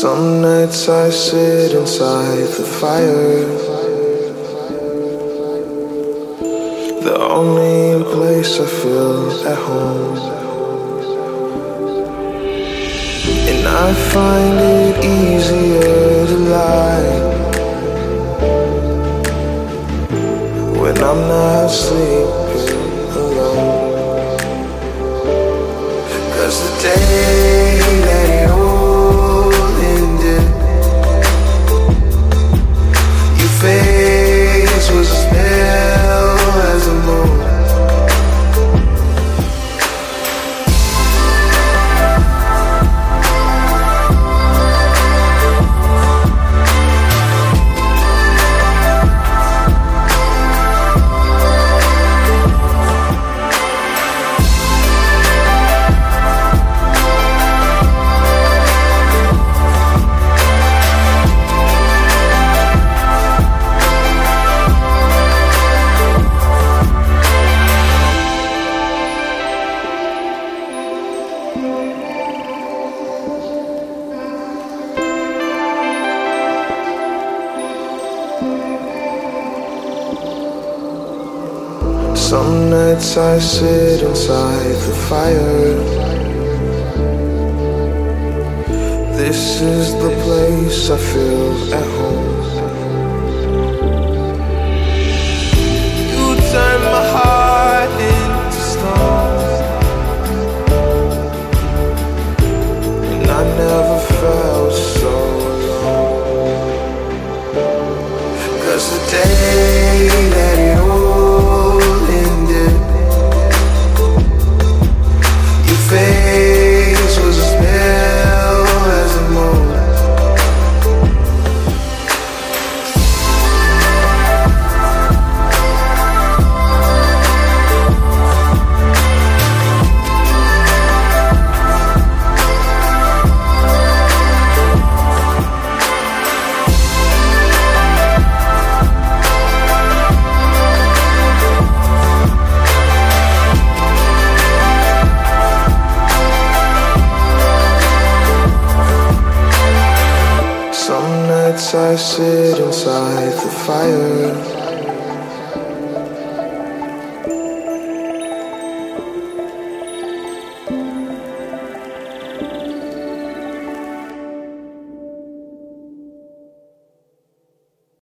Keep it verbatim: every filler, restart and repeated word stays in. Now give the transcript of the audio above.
Some nights I sit inside the fire, the only place I feel at home. And I find it easier to lie when I'm not sleeping alone. 'Cause the day that it all ended, your face was as pale as the moon. Some nights I sit inside the fire. This is the place I feel at home. You turn my heart into stone, and I never felt so alone. 'Cause the day that it all ended, your face was as pale as the moon. Some nights I sit inside the fire.